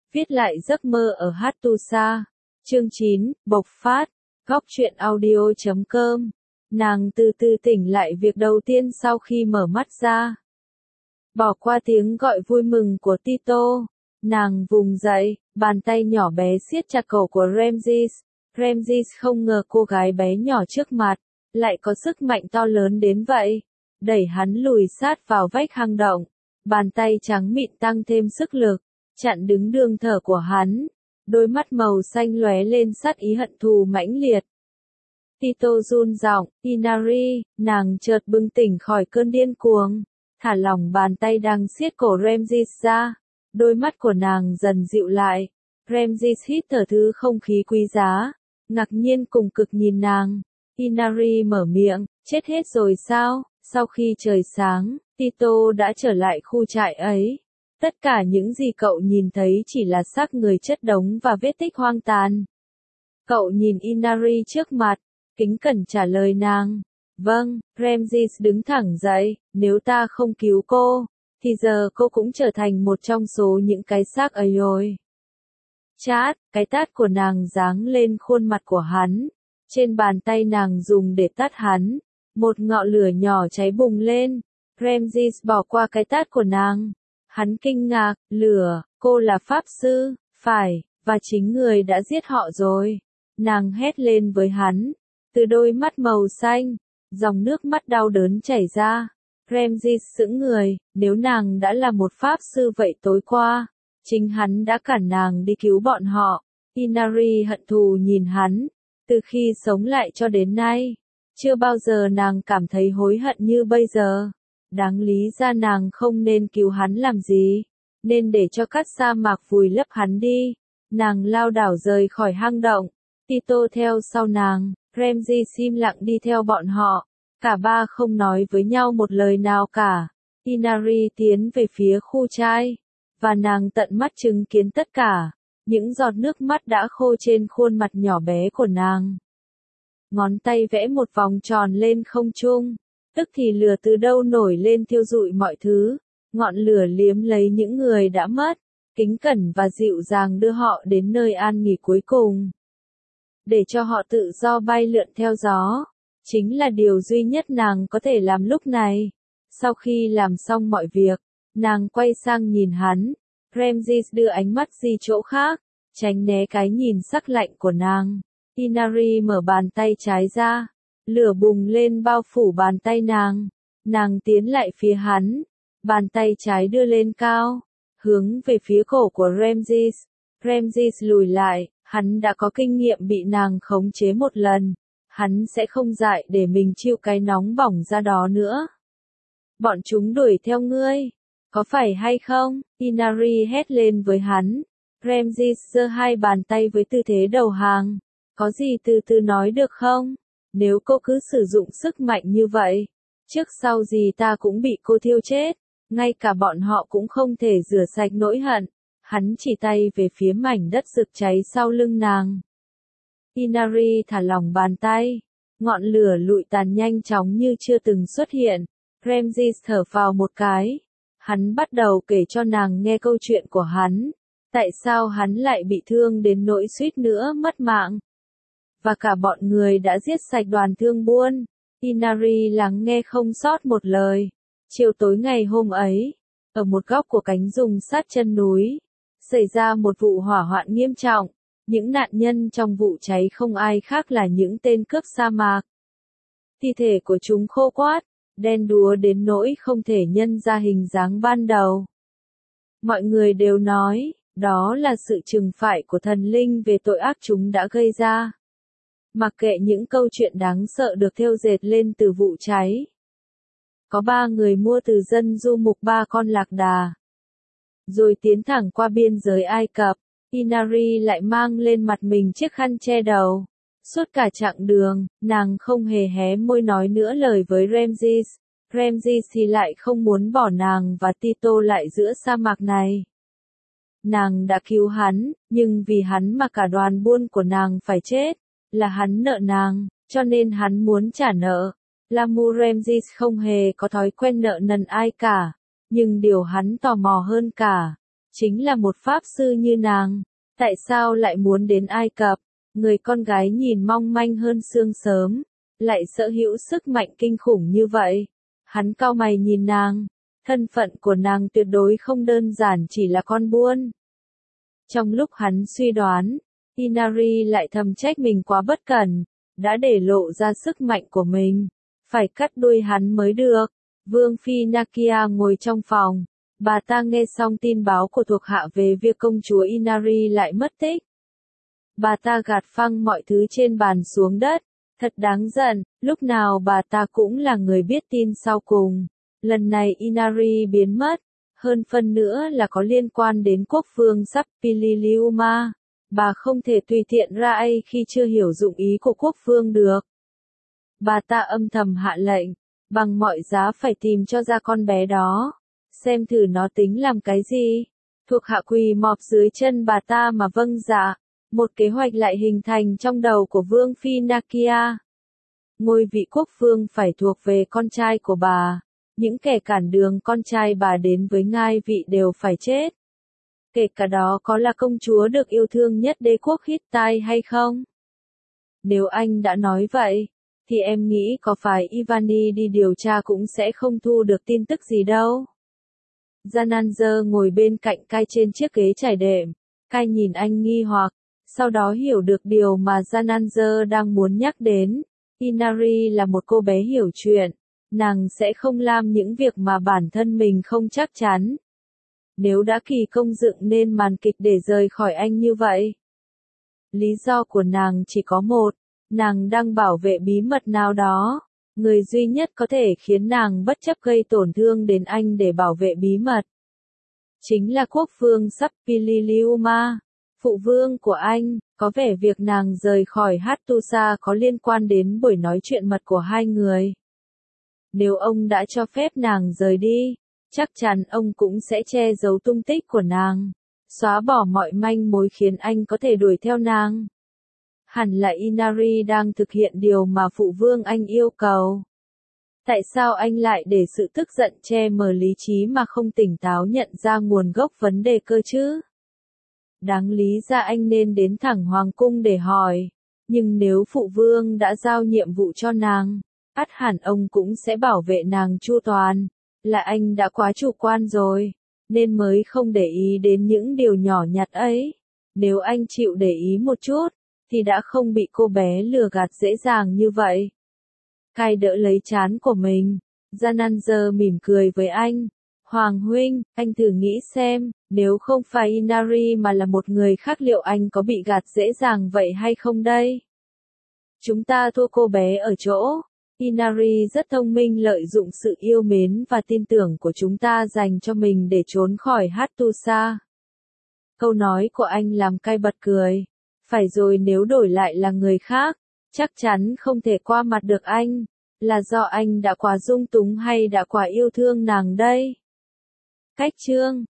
Viết lại giấc mơ ở Hattusa. Chương 9, bộc phát. Góc truyện audio.com. Nàng từ từ tỉnh lại việc đầu tiên sau khi mở mắt ra. Bỏ qua tiếng gọi vui mừng của Tito. Nàng vùng dậy, bàn tay nhỏ bé siết chặt cổ của Ramses. Ramses không ngờ cô gái bé nhỏ trước mặt lại có sức mạnh to lớn đến vậy. Đẩy hắn lùi sát vào vách hang động. Bàn tay trắng mịn tăng thêm sức lực, chặn đứng đường thở của hắn. Đôi mắt màu xanh lóe lên sát ý hận thù mãnh liệt. Tito run giọng, Inari, nàng chợt bừng tỉnh khỏi cơn điên cuồng, thả lỏng bàn tay đang siết cổ Ramses ra. Đôi mắt của nàng dần dịu lại. Ramses hít thở thứ không khí quý giá, ngạc nhiên cùng cực nhìn nàng. Inari mở miệng, chết hết rồi sao? Sau khi trời sáng, Tito đã trở lại khu trại ấy. Tất cả những gì cậu nhìn thấy chỉ là xác người chất đống và vết tích hoang tàn. Cậu nhìn Inari trước mặt, kính cẩn trả lời nàng. Vâng, Ramses đứng thẳng dậy, nếu ta không cứu cô, thì giờ cô cũng trở thành một trong số những cái xác ấy rồi. Chát, cái tát của nàng giáng lên khuôn mặt của hắn. Trên bàn tay nàng dùng để tát hắn, một ngọn lửa nhỏ cháy bùng lên. Ramses bỏ qua cái tát của nàng. Hắn kinh ngạc, lửa, cô là pháp sư, phải, và chính người đã giết họ rồi. Nàng hét lên với hắn. Từ đôi mắt màu xanh, dòng nước mắt đau đớn chảy ra. Ramses sững người, nếu nàng đã là một pháp sư vậy tối qua, chính hắn đã cản nàng đi cứu bọn họ. Inari hận thù nhìn hắn. Từ khi sống lại cho đến nay, chưa bao giờ nàng cảm thấy hối hận như bây giờ. Đáng lý ra nàng không nên cứu hắn làm gì, nên để cho cát sa mạc vùi lấp hắn đi. Nàng lao đảo rời khỏi hang động. Tito theo sau nàng. Ramses im lặng đi theo bọn họ. Cả ba không nói với nhau một lời nào cả. Inari tiến về phía khu trai, và nàng tận mắt chứng kiến tất cả. Những giọt nước mắt đã khô trên khuôn mặt nhỏ bé của nàng. Ngón tay vẽ một vòng tròn lên không trung. Tức thì lửa từ đâu nổi lên thiêu rụi mọi thứ. Ngọn lửa liếm lấy những người đã mất, kính cẩn và dịu dàng đưa họ đến nơi an nghỉ cuối cùng. Để cho họ tự do bay lượn theo gió. Chính là điều duy nhất nàng có thể làm lúc này. Sau khi làm xong mọi việc, nàng quay sang nhìn hắn. Ramses đưa ánh mắt di chỗ khác, tránh né cái nhìn sắc lạnh của nàng. Inari mở bàn tay trái ra. Lửa bùng lên bao phủ bàn tay nàng. Nàng tiến lại phía hắn. Bàn tay trái đưa lên cao, hướng về phía cổ của Ramses. Ramses lùi lại, hắn đã có kinh nghiệm bị nàng khống chế một lần. Hắn sẽ không dại để mình chịu cái nóng bỏng ra đó nữa. Bọn chúng đuổi theo ngươi, có phải hay không? Inari hét lên với hắn. Ramses giơ hai bàn tay với tư thế đầu hàng. Có gì từ từ nói được không? Nếu cô cứ sử dụng sức mạnh như vậy, trước sau gì ta cũng bị cô thiêu chết. Ngay cả bọn họ cũng không thể rửa sạch nỗi hận. Hắn chỉ tay về phía mảnh đất rực cháy sau lưng nàng. Inari thả lỏng bàn tay. Ngọn lửa lụi tàn nhanh chóng như chưa từng xuất hiện. Ramses thở phào một cái. Hắn bắt đầu kể cho nàng nghe câu chuyện của hắn. Tại sao hắn lại bị thương đến nỗi suýt nữa mất mạng. Và cả bọn người đã giết sạch đoàn thương buôn. Inari lắng nghe không sót một lời. Chiều tối ngày hôm ấy, ở một góc của cánh rừng sát chân núi, xảy ra một vụ hỏa hoạn nghiêm trọng. Những nạn nhân trong vụ cháy không ai khác là những tên cướp sa mạc. Thi thể của chúng khô quắt, đen đúa đến nỗi không thể nhân ra hình dáng ban đầu. Mọi người đều nói, đó là sự trừng phạt của thần linh về tội ác chúng đã gây ra. Mặc kệ những câu chuyện đáng sợ được thêu dệt lên từ vụ cháy. Có 3 người mua từ dân du mục 3 con lạc đà. Rồi tiến thẳng qua biên giới Ai Cập. Inari lại mang lên mặt mình chiếc khăn che đầu. Suốt cả chặng đường, nàng không hề hé môi nói nữa lời với Ramses. Ramses thì lại không muốn bỏ nàng và Tito lại giữa sa mạc này. Nàng đã cứu hắn, nhưng vì hắn mà cả đoàn buôn của nàng phải chết. Là hắn nợ nàng, cho nên hắn muốn trả nợ. Lamu Ramses không hề có thói quen nợ nần ai cả. Nhưng điều hắn tò mò hơn cả, Chính là một pháp sư như nàng, tại sao lại muốn đến Ai Cập? Người con gái nhìn mong manh hơn sương sớm, lại sở hữu sức mạnh kinh khủng như vậy. Hắn cau mày nhìn nàng, thân phận của nàng tuyệt đối không đơn giản chỉ là con buôn. Trong lúc hắn suy đoán, Inari lại thầm trách mình quá bất cẩn, đã để lộ ra sức mạnh của mình, phải cắt đuôi hắn mới được. Vương phi Nakia ngồi trong phòng, bà ta nghe xong tin báo của thuộc hạ về việc công chúa Inari lại mất tích. Bà ta gạt phăng mọi thứ trên bàn xuống đất, thật đáng giận, lúc nào bà ta cũng là người biết tin sau cùng. Lần này Inari biến mất, hơn phân nữa là có liên quan đến quốc vương Sapiliuma. Bà không thể tùy tiện ra ai khi chưa hiểu dụng ý của quốc vương được. Bà ta âm thầm hạ lệnh, bằng mọi giá phải tìm cho ra con bé đó, xem thử nó tính làm cái gì. Thuộc hạ quỳ mọp dưới chân bà ta mà vâng dạ. Một kế hoạch lại hình thành trong đầu của Vương phi Nakia. Ngôi vị quốc vương phải thuộc về con trai của bà. Những kẻ cản đường con trai bà đến với ngai vị đều phải chết. Kể cả đó có là công chúa được yêu thương nhất đế quốc Hittite hay không? Nếu anh đã nói vậy, thì em nghĩ có phải Ivani đi điều tra cũng sẽ không thu được tin tức gì đâu. Jananzer ngồi bên cạnh Kai trên chiếc ghế trải đệm. Kai nhìn anh nghi hoặc, sau đó hiểu được điều mà Jananzer đang muốn nhắc đến. Inari là một cô bé hiểu chuyện, nàng sẽ không làm những việc mà bản thân mình không chắc chắn. Nếu đã kỳ công dựng nên màn kịch để rời khỏi anh như vậy. Lý do của nàng chỉ có một, nàng đang bảo vệ bí mật nào đó. Người duy nhất có thể khiến nàng bất chấp gây tổn thương đến anh để bảo vệ bí mật. Chính là quốc vương Sapiliuma, phụ vương của anh. Có vẻ việc nàng rời khỏi Hattusa có liên quan đến buổi nói chuyện mật của hai người. Nếu ông đã cho phép nàng rời đi, chắc chắn ông cũng sẽ che giấu tung tích của nàng, xóa bỏ mọi manh mối khiến anh có thể đuổi theo nàng. Hẳn là Inari đang thực hiện điều mà phụ vương anh yêu cầu. Tại sao anh lại để sự tức giận che mờ lý trí mà không tỉnh táo nhận ra nguồn gốc vấn đề cơ chứ? Đáng lý ra anh nên đến thẳng hoàng cung để hỏi. Nhưng nếu phụ vương đã giao nhiệm vụ cho nàng, ắt hẳn ông cũng sẽ bảo vệ nàng chu toàn. Là anh đã quá chủ quan rồi, nên mới không để ý đến những điều nhỏ nhặt ấy. Nếu anh chịu để ý một chút, thì đã không bị cô bé lừa gạt dễ dàng như vậy. Kai đỡ lấy trán của mình. Jananzer mỉm cười với anh. Hoàng huynh, anh thử nghĩ xem, nếu không phải Inari mà là một người khác liệu anh có bị gạt dễ dàng vậy hay không đây? Chúng ta thua cô bé ở chỗ. Inari rất thông minh lợi dụng sự yêu mến và tin tưởng của chúng ta dành cho mình để trốn khỏi Hattusa. Câu nói của anh làm Kai bật cười. Phải rồi, nếu đổi lại là người khác, chắc chắn không thể qua mặt được anh. Là do anh đã quá dung túng hay đã quá yêu thương nàng đây? Cách chương